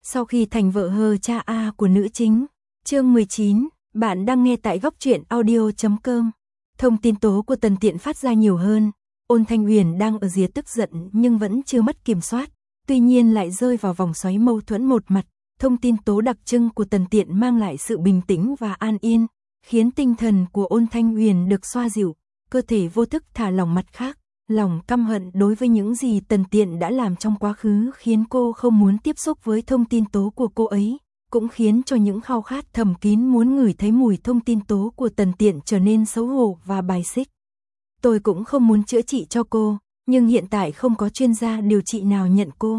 Sau khi thành vợ hờ cha A của nữ chính. Chương 19, bạn đang nghe tại góc truyện audio.com. Thông tin tố của Tần Tiện phát ra nhiều hơn. Ôn Thanh Huyền đang ở rìa tức giận nhưng vẫn chưa mất kiểm soát, tuy nhiên lại rơi vào vòng xoáy mâu thuẫn một mặt. Thông tin tố đặc trưng của Tần Tiện mang lại sự bình tĩnh và an yên, khiến tinh thần của Ôn Thanh Huyền được xoa dịu, cơ thể vô thức thả lỏng. Mặt khác, lòng căm hận đối với những gì Tần Tiện đã làm trong quá khứ khiến cô không muốn tiếp xúc với thông tin tố của cô ấy, cũng khiến cho những khao khát thầm kín muốn ngửi thấy mùi thông tin tố của Tần Tiện trở nên xấu hổ và bài xích. Tôi cũng không muốn chữa trị cho cô, nhưng hiện tại không có chuyên gia điều trị nào nhận cô.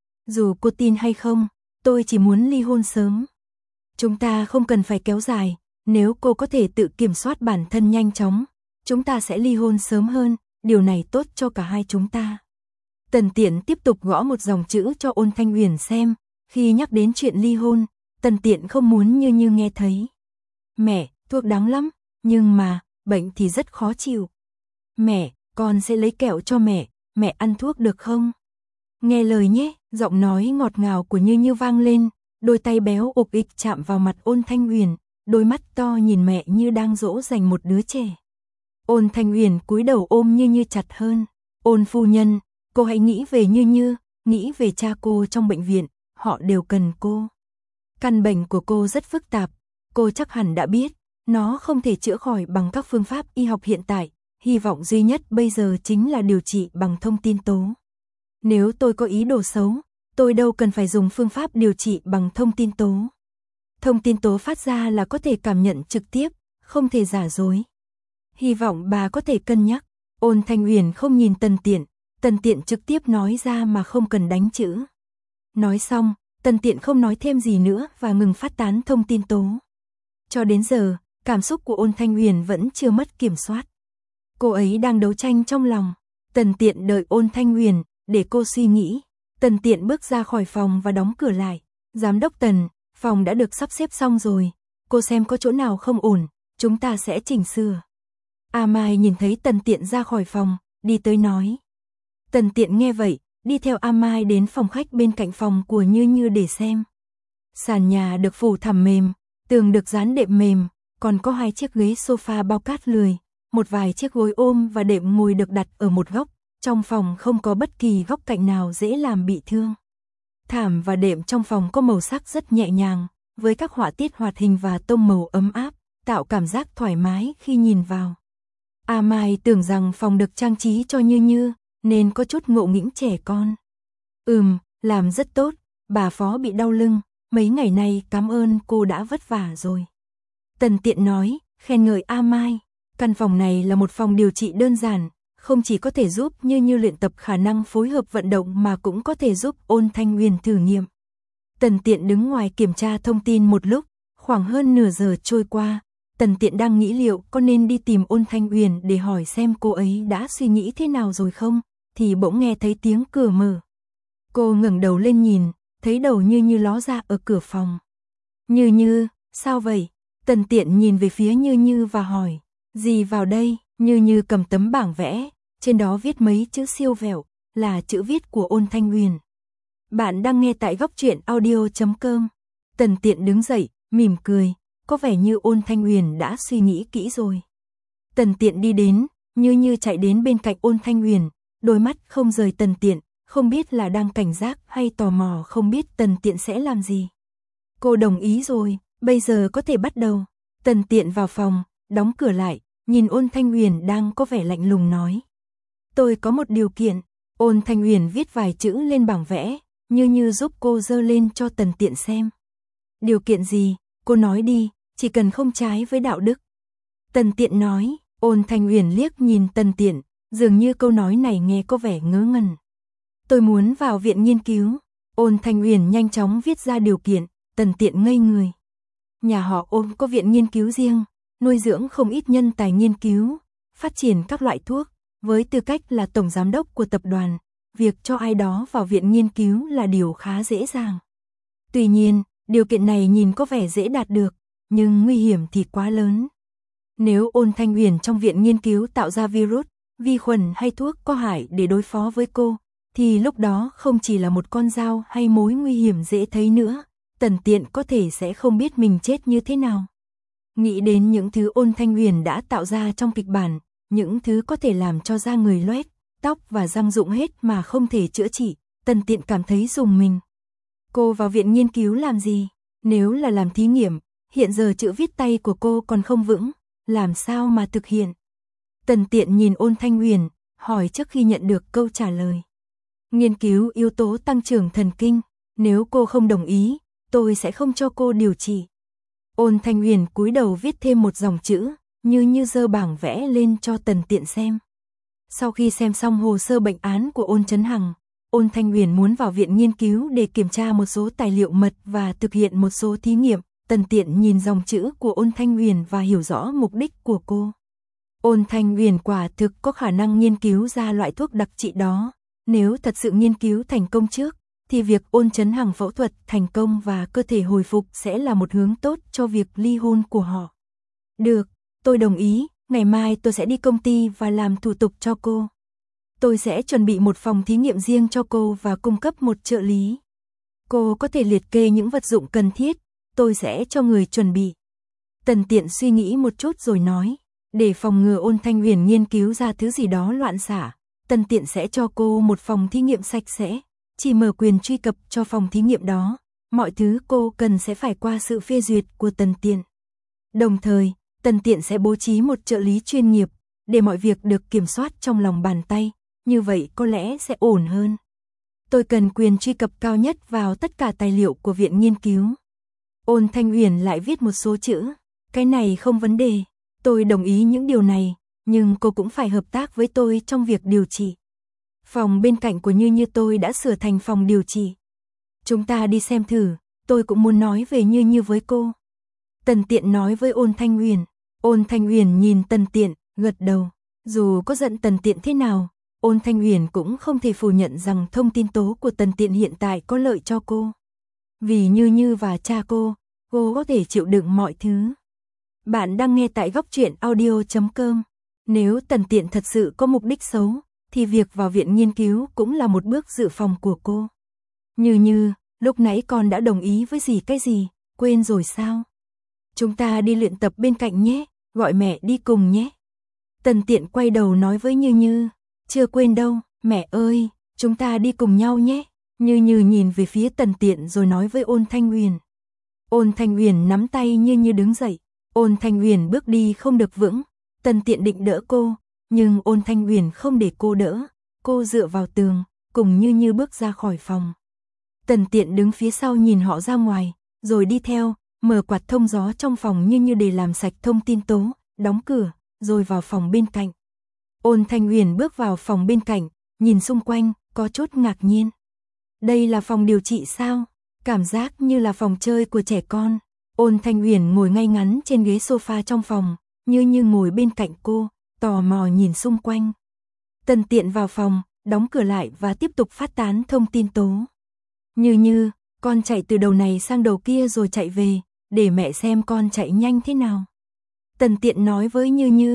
Dù cô tin hay không, tôi chỉ muốn ly hôn sớm. Chúng ta không cần phải kéo dài, nếu cô có thể tự kiểm soát bản thân nhanh chóng, chúng ta sẽ ly hôn sớm hơn, điều này tốt cho cả hai chúng ta. Tần Tiện tiếp tục gõ một dòng chữ cho Ôn Thanh Huyền xem, khi nhắc đến chuyện ly hôn, Tần Tiện không muốn như nghe thấy. Mẹ, thuốc đắng lắm, nhưng mà, bệnh thì rất khó chịu. Mẹ, con sẽ lấy kẹo cho mẹ ăn thuốc được không? Nghe lời nhé, giọng nói ngọt ngào của Như vang lên, đôi tay béo ục ịch chạm vào mặt Ôn Thanh Huyền, đôi mắt to nhìn mẹ như đang dỗ dành một đứa trẻ. Ôn Thanh Huyền cúi đầu ôm Như chặt hơn. Ôn phu nhân, cô hãy nghĩ về Như, nghĩ về cha cô trong bệnh viện, họ đều cần cô. Căn bệnh của cô rất phức tạp, cô chắc hẳn đã biết, nó không thể chữa khỏi bằng các phương pháp y học hiện tại, hy vọng duy nhất bây giờ chính là điều trị bằng thông tin tố. Nếu tôi có ý đồ xấu, tôi đâu cần phải dùng phương pháp điều trị bằng thông tin tố. Thông tin tố phát ra là có thể cảm nhận trực tiếp, không thể giả dối. Hy vọng bà có thể cân nhắc. Ôn Thanh Huyền không nhìn Tần Tiện trực tiếp nói ra mà không cần đánh chữ. Nói xong, Tần Tiện không nói thêm gì nữa và ngừng phát tán thông tin tố. Cho đến giờ, cảm xúc của Ôn Thanh Huyền vẫn chưa mất kiểm soát. Cô ấy đang đấu tranh trong lòng. Tần Tiện đợi Ôn Thanh Huyền, để cô suy nghĩ. Tần Tiện bước ra khỏi phòng và đóng cửa lại. Giám đốc Tần, phòng đã được sắp xếp xong rồi. Cô xem có chỗ nào không ổn, chúng ta sẽ chỉnh sửa. A Mai nhìn thấy Tần Tiện ra khỏi phòng, đi tới nói. Tần Tiện nghe vậy, đi theo A Mai đến phòng khách bên cạnh phòng của Như để xem. Sàn nhà được phủ thảm mềm, tường được dán đệm mềm, còn có 2 chiếc ghế sofa bao cát lười, một vài chiếc gối ôm và đệm ngồi được đặt ở một góc, trong phòng không có bất kỳ góc cạnh nào dễ làm bị thương. Thảm và đệm trong phòng có màu sắc rất nhẹ nhàng, với các họa tiết hoạt hình và tông màu ấm áp, tạo cảm giác thoải mái khi nhìn vào. A Mai tưởng rằng phòng được trang trí cho Như, nên có chút ngộ nghĩnh trẻ con. Làm rất tốt, bà Phó bị đau lưng, mấy ngày nay cảm ơn cô đã vất vả rồi. Tần Tiện nói, khen ngợi A Mai, căn phòng này là một phòng điều trị đơn giản, không chỉ có thể giúp Như luyện tập khả năng phối hợp vận động mà cũng có thể giúp Ôn Thanh Huyền thử nghiệm. Tần Tiện đứng ngoài kiểm tra thông tin một lúc, khoảng hơn nửa giờ trôi qua. Tần Tiện đang nghĩ liệu có nên đi tìm Ôn Thanh Huyền để hỏi xem cô ấy đã suy nghĩ thế nào rồi không, thì bỗng nghe thấy tiếng cửa mở. Cô ngẩng đầu lên nhìn, thấy đầu Như ló ra ở cửa phòng. Như, sao vậy? Tần Tiện nhìn về phía Như và hỏi, gì vào đây? Như cầm tấm bảng vẽ, trên đó viết mấy chữ siêu vẹo, là chữ viết của Ôn Thanh Huyền. Bạn đang nghe tại góc truyện audio.com. Tần Tiện đứng dậy, mỉm cười. Có vẻ như Ôn Thanh Huyền đã suy nghĩ kỹ rồi. Tần Tiện đi đến, Như chạy đến bên cạnh Ôn Thanh Huyền, đôi mắt không rời Tần Tiện, không biết là đang cảnh giác hay tò mò không biết Tần Tiện sẽ làm gì. Cô đồng ý rồi, bây giờ có thể bắt đầu. Tần Tiện vào phòng, đóng cửa lại, nhìn Ôn Thanh Huyền đang có vẻ lạnh lùng nói. Tôi có một điều kiện. Ôn Thanh Huyền viết vài chữ lên bảng vẽ, Như giúp cô giơ lên cho Tần Tiện xem. Điều kiện gì? Cô nói đi. Chỉ cần không trái với đạo đức. Tần Tiện nói. Ôn Thanh Huyền liếc nhìn Tần Tiện, dường như câu nói này nghe có vẻ ngớ ngẩn. Tôi muốn vào viện nghiên cứu. Ôn Thanh Huyền nhanh chóng viết ra điều kiện. Tần Tiện ngây người. Nhà họ Ôn có viện nghiên cứu riêng, nuôi dưỡng không ít nhân tài nghiên cứu, phát triển các loại thuốc. Với tư cách là tổng giám đốc của tập đoàn, việc cho ai đó vào viện nghiên cứu là điều khá dễ dàng. Tuy nhiên, điều kiện này nhìn có vẻ dễ đạt được, nhưng nguy hiểm thì quá lớn. Nếu Ôn Thanh Huyền trong viện nghiên cứu tạo ra virus, vi khuẩn hay thuốc có hại để đối phó với cô, thì lúc đó không chỉ là một con dao hay mối nguy hiểm dễ thấy nữa, Tần Tiện có thể sẽ không biết mình chết như thế nào. Nghĩ đến những thứ Ôn Thanh Huyền đã tạo ra trong kịch bản, những thứ có thể làm cho da người loét, tóc và răng rụng hết mà không thể chữa trị, Tần Tiện cảm thấy rùng mình. Cô vào viện nghiên cứu làm gì? Nếu là làm thí nghiệm, hiện giờ chữ viết tay của cô còn không vững, làm sao mà thực hiện? Tần Tiện nhìn Ôn Thanh Huyền, hỏi trước khi nhận được câu trả lời. Nghiên cứu yếu tố tăng trưởng thần kinh, nếu cô không đồng ý, tôi sẽ không cho cô điều trị. Ôn Thanh Huyền cúi đầu viết thêm một dòng chữ, như giơ bảng vẽ lên cho Tần Tiện xem. Sau khi xem xong hồ sơ bệnh án của Ôn Chấn Hằng, Ôn Thanh Huyền muốn vào viện nghiên cứu để kiểm tra một số tài liệu mật và thực hiện một số thí nghiệm. Tần Tiện nhìn dòng chữ của Ôn Thanh Huyền và hiểu rõ mục đích của cô. Ôn Thanh Huyền quả thực có khả năng nghiên cứu ra loại thuốc đặc trị đó. Nếu thật sự nghiên cứu thành công trước, thì việc Ôn Chấn Hằng phẫu thuật thành công và cơ thể hồi phục sẽ là một hướng tốt cho việc ly hôn của họ. Được, tôi đồng ý, ngày mai tôi sẽ đi công ty và làm thủ tục cho cô. Tôi sẽ chuẩn bị một phòng thí nghiệm riêng cho cô và cung cấp một trợ lý. Cô có thể liệt kê những vật dụng cần thiết, tôi sẽ cho người chuẩn bị. Tần Tiện suy nghĩ một chút rồi nói, để phòng ngừa Ôn Thanh Huyền nghiên cứu ra thứ gì đó loạn xạ, Tần Tiện sẽ cho cô một phòng thí nghiệm sạch sẽ, chỉ mở quyền truy cập cho phòng thí nghiệm đó, mọi thứ cô cần sẽ phải qua sự phê duyệt của Tần Tiện. Đồng thời, Tần Tiện sẽ bố trí một trợ lý chuyên nghiệp, để mọi việc được kiểm soát trong lòng bàn tay, như vậy có lẽ sẽ ổn hơn. Tôi cần quyền truy cập cao nhất vào tất cả tài liệu của viện nghiên cứu. Ôn Thanh Huyền lại viết một số chữ, cái này không vấn đề, tôi đồng ý những điều này, nhưng cô cũng phải hợp tác với tôi trong việc điều trị. Phòng bên cạnh của Như tôi đã sửa thành phòng điều trị. Chúng ta đi xem thử, tôi cũng muốn nói về Như với cô. Tần Tiện nói với Ôn Thanh Huyền. Ôn Thanh Huyền nhìn Tần Tiện, gật đầu. Dù có giận Tần Tiện thế nào, Ôn Thanh Huyền cũng không thể phủ nhận rằng thông tin tố của Tần Tiện hiện tại có lợi cho cô. Vì Như và cha cô có thể chịu đựng mọi thứ. Bạn đang nghe tại góc truyện audio.com. Nếu Tần Tiện thật sự có mục đích xấu, thì việc vào viện nghiên cứu cũng là một bước dự phòng của cô. Như, lúc nãy con đã đồng ý với cái gì, quên rồi sao? Chúng ta đi luyện tập bên cạnh nhé, gọi mẹ đi cùng nhé. Tần Tiện quay đầu nói với Như, chưa quên đâu, mẹ ơi, chúng ta đi cùng nhau nhé. Như nhìn về phía Tần Tiện rồi nói với Ôn Thanh Huyền. Ôn Thanh Huyền nắm tay Như đứng dậy. Ôn Thanh Huyền bước đi không được vững, Tần Tiện định đỡ cô, nhưng Ôn Thanh Huyền không để cô đỡ, cô dựa vào tường, cùng Như bước ra khỏi phòng. Tần Tiện đứng phía sau nhìn họ ra ngoài, rồi đi theo, mở quạt thông gió trong phòng Như để làm sạch thông tin tố, đóng cửa, rồi vào phòng bên cạnh. Ôn Thanh Huyền bước vào phòng bên cạnh, nhìn xung quanh, có chút ngạc nhiên. Đây là phòng điều trị sao? Cảm giác như là phòng chơi của trẻ con. Ôn Thanh Huyền ngồi ngay ngắn trên ghế sofa trong phòng, Như ngồi bên cạnh cô, tò mò nhìn xung quanh. Tần Tiện vào phòng, đóng cửa lại và tiếp tục phát tán thông tin tố. Như, con chạy từ đầu này sang đầu kia rồi chạy về, để mẹ xem con chạy nhanh thế nào. Tần Tiện nói với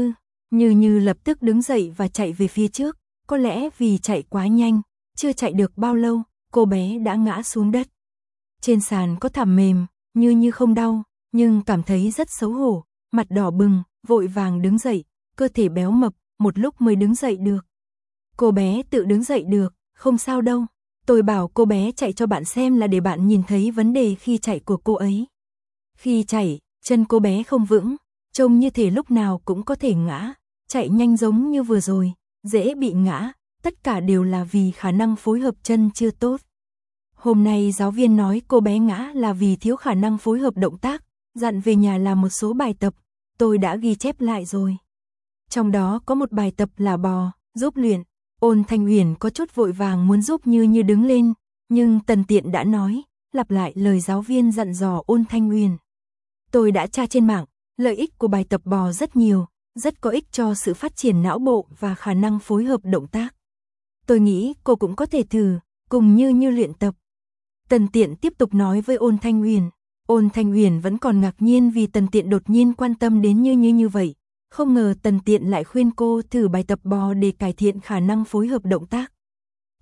Như lập tức đứng dậy và chạy về phía trước, có lẽ vì chạy quá nhanh, chưa chạy được bao lâu, cô bé đã ngã xuống đất. Trên sàn có thảm mềm, Như không đau, nhưng cảm thấy rất xấu hổ, mặt đỏ bừng, vội vàng đứng dậy, cơ thể béo mập, một lúc mới đứng dậy được. Cô bé tự đứng dậy được, không sao đâu. Tôi bảo cô bé chạy cho bạn xem là để bạn nhìn thấy vấn đề khi chạy của cô ấy. Khi chạy, chân cô bé không vững, trông như thể lúc nào cũng có thể ngã, chạy nhanh giống như vừa rồi, dễ bị ngã, tất cả đều là vì khả năng phối hợp chân chưa tốt. Hôm nay giáo viên nói cô bé ngã là vì thiếu khả năng phối hợp động tác, dặn về nhà làm một số bài tập, tôi đã ghi chép lại rồi. Trong đó có một bài tập là bò, giúp luyện. Ôn Thanh Huyền có chút vội vàng muốn giúp Như đứng lên, nhưng Tần Tiện đã nói, lặp lại lời giáo viên dặn dò Ôn Thanh Huyền. Tôi đã tra trên mạng, lợi ích của bài tập bò rất nhiều, rất có ích cho sự phát triển não bộ và khả năng phối hợp động tác. Tôi nghĩ cô cũng có thể thử, cùng Như luyện tập. Tần Tiện tiếp tục nói với Ôn Thanh Huyền. Ôn Thanh Huyền vẫn còn ngạc nhiên vì Tần Tiện đột nhiên quan tâm đến như vậy. Không ngờ Tần Tiện lại khuyên cô thử bài tập bò để cải thiện khả năng phối hợp động tác.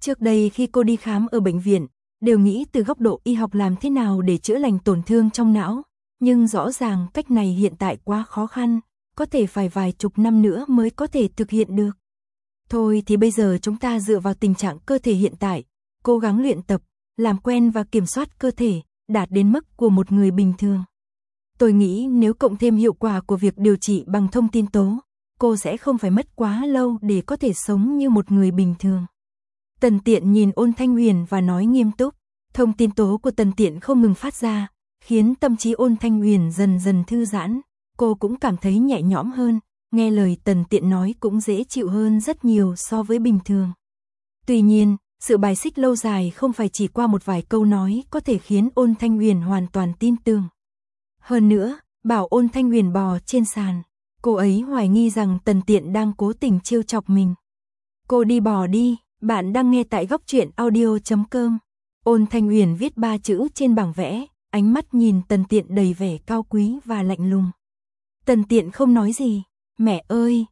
Trước đây khi cô đi khám ở bệnh viện, đều nghĩ từ góc độ y học làm thế nào để chữa lành tổn thương trong não, nhưng rõ ràng cách này hiện tại quá khó khăn, có thể phải vài chục năm nữa mới có thể thực hiện được. Thôi thì bây giờ chúng ta dựa vào tình trạng cơ thể hiện tại, cố gắng luyện tập, làm quen và kiểm soát cơ thể, đạt đến mức của một người bình thường. Tôi nghĩ nếu cộng thêm hiệu quả của việc điều trị bằng thông tin tố, cô sẽ không phải mất quá lâu để có thể sống như một người bình thường. Tần Tiện nhìn Ôn Thanh Huyền và nói nghiêm túc, thông tin tố của Tần Tiện không ngừng phát ra, khiến tâm trí Ôn Thanh Huyền dần dần thư giãn, cô cũng cảm thấy nhẹ nhõm hơn, nghe lời Tần Tiện nói cũng dễ chịu hơn rất nhiều so với bình thường. Tuy nhiên, sự bài xích lâu dài không phải chỉ qua một vài câu nói có thể khiến Ôn Thanh Huyền hoàn toàn tin tưởng. Hơn nữa, bảo Ôn Thanh Huyền bò trên sàn, cô ấy hoài nghi rằng Tần Tiện đang cố tình trêu chọc mình. Cô đi bò đi, bạn đang nghe tại góc truyện audio.com. Ôn Thanh Huyền viết 3 chữ trên bảng vẽ, ánh mắt nhìn Tần Tiện đầy vẻ cao quý và lạnh lùng. Tần Tiện không nói gì, mẹ ơi,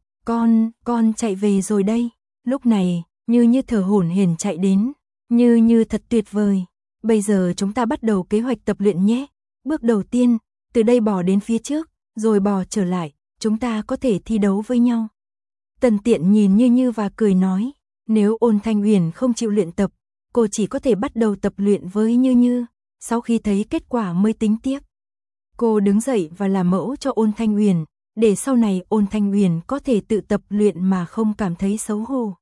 con chạy về rồi đây. Lúc này, Như thở hổn hển chạy đến, Như thật tuyệt vời. Bây giờ chúng ta bắt đầu kế hoạch tập luyện nhé. Bước đầu tiên, từ đây bò đến phía trước, rồi bò trở lại, chúng ta có thể thi đấu với nhau. Tần Tiện nhìn Như và cười nói, nếu Ôn Thanh Huyền không chịu luyện tập, cô chỉ có thể bắt đầu tập luyện với Như, sau khi thấy kết quả mới tính tiếp. Cô đứng dậy và làm mẫu cho Ôn Thanh Huyền, để sau này Ôn Thanh Huyền có thể tự tập luyện mà không cảm thấy xấu hổ.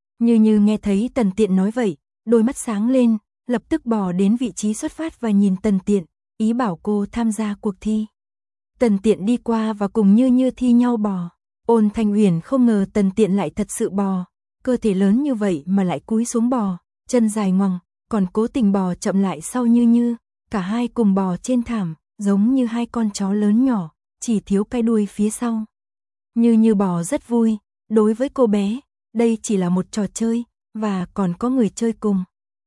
Như nghe thấy Tần Tiện nói vậy, đôi mắt sáng lên, lập tức bò đến vị trí xuất phát và nhìn Tần Tiện, ý bảo cô tham gia cuộc thi. Tần Tiện đi qua và cùng Như thi nhau bò. Ôn Thanh Huyền không ngờ Tần Tiện lại thật sự bò, cơ thể lớn như vậy mà lại cúi xuống bò, chân dài ngoằng, còn cố tình bò chậm lại sau Như, cả hai cùng bò trên thảm, giống như hai con chó lớn nhỏ, chỉ thiếu cái đuôi phía sau. Như bò rất vui, đối với cô bé, đây chỉ là một trò chơi, và còn có người chơi cùng.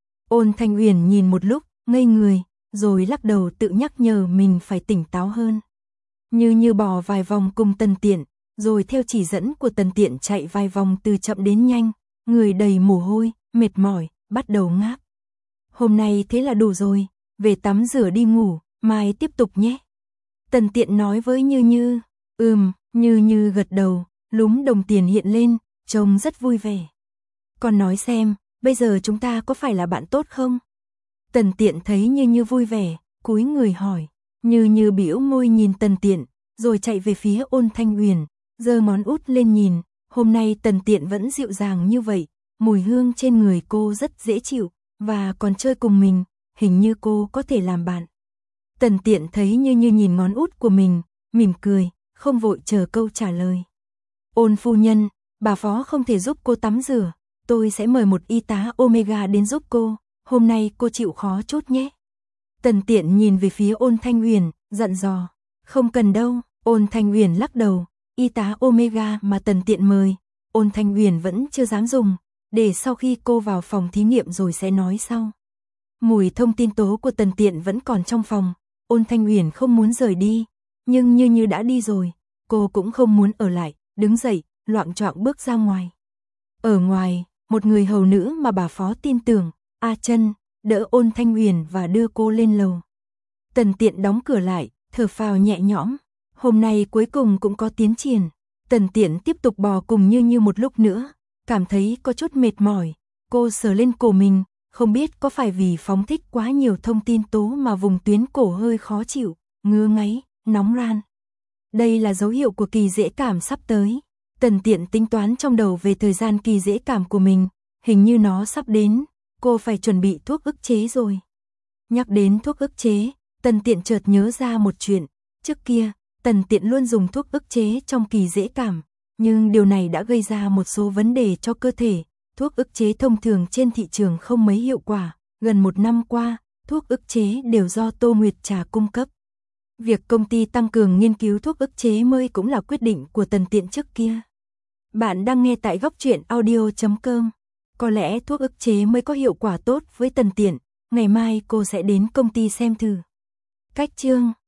Ôn Thanh Huyền nhìn một lúc, ngây người, rồi lắc đầu tự nhắc nhở mình phải tỉnh táo hơn. Như bò vài vòng cùng Tần Tiện, rồi theo chỉ dẫn của Tần Tiện chạy vài vòng từ chậm đến nhanh, người đầy mồ hôi, mệt mỏi, bắt đầu ngáp. Hôm nay thế là đủ rồi, về tắm rửa đi ngủ, mai tiếp tục nhé. Tần Tiện nói với Như, Như gật đầu, lúm đồng tiền hiện lên, trông rất vui vẻ. Con nói xem, bây giờ chúng ta có phải là bạn tốt không? Tần Tiện thấy Như vui vẻ, cúi người hỏi. Như bĩu môi nhìn Tần Tiện, rồi chạy về phía Ôn Thanh Huyền, giơ ngón út lên nhìn. Hôm nay Tần Tiện vẫn dịu dàng như vậy, mùi hương trên người cô rất dễ chịu, và còn chơi cùng mình, hình như cô có thể làm bạn. Tần Tiện thấy Như nhìn ngón út của mình, mỉm cười, không vội chờ câu trả lời. Ôn phu nhân, bà phó không thể giúp cô tắm rửa, tôi sẽ mời một y tá Omega đến giúp cô, hôm nay cô chịu khó chút nhé. Tần Tiện nhìn về phía Ôn Thanh Huyền, dặn dò, không cần đâu. Ôn Thanh Huyền lắc đầu, y tá Omega mà Tần Tiện mời, Ôn Thanh Huyền vẫn chưa dám dùng, để sau khi cô vào phòng thí nghiệm rồi sẽ nói sau. Mùi thông tin tố của Tần Tiện vẫn còn trong phòng, Ôn Thanh Huyền không muốn rời đi, nhưng Như đã đi rồi, cô cũng không muốn ở lại, đứng dậy, loạng choạng bước ra ngoài. Ở ngoài, một người hầu nữ mà bà phó tin tưởng, A Chân, đỡ Ôn Thanh Huyền và đưa cô lên lầu. Tần Tiện đóng cửa lại, thở phào nhẹ nhõm, hôm nay cuối cùng cũng có tiến triển. Tần Tiện tiếp tục bò cùng Như một lúc nữa, cảm thấy có chút mệt mỏi, cô sờ lên cổ mình, không biết có phải vì phóng thích quá nhiều thông tin tố mà vùng tuyến cổ hơi khó chịu, ngứa ngáy, nóng ran. Đây là dấu hiệu của kỳ dễ cảm sắp tới. Tần Tiện tính toán trong đầu về thời gian kỳ dễ cảm của mình, hình như nó sắp đến, cô phải chuẩn bị thuốc ức chế rồi. Nhắc đến thuốc ức chế, Tần Tiện chợt nhớ ra một chuyện, trước kia, Tần Tiện luôn dùng thuốc ức chế trong kỳ dễ cảm, nhưng điều này đã gây ra một số vấn đề cho cơ thể, thuốc ức chế thông thường trên thị trường không mấy hiệu quả, gần 1 năm qua, thuốc ức chế đều do Tô Nguyệt Trà cung cấp. Việc công ty tăng cường nghiên cứu thuốc ức chế mới cũng là quyết định của Tần Tiện trước kia. Bạn đang nghe tại góc truyện audio.com. Có lẽ thuốc ức chế mới có hiệu quả tốt với Tần Tiện, ngày mai cô sẽ đến công ty xem thử. Cách chương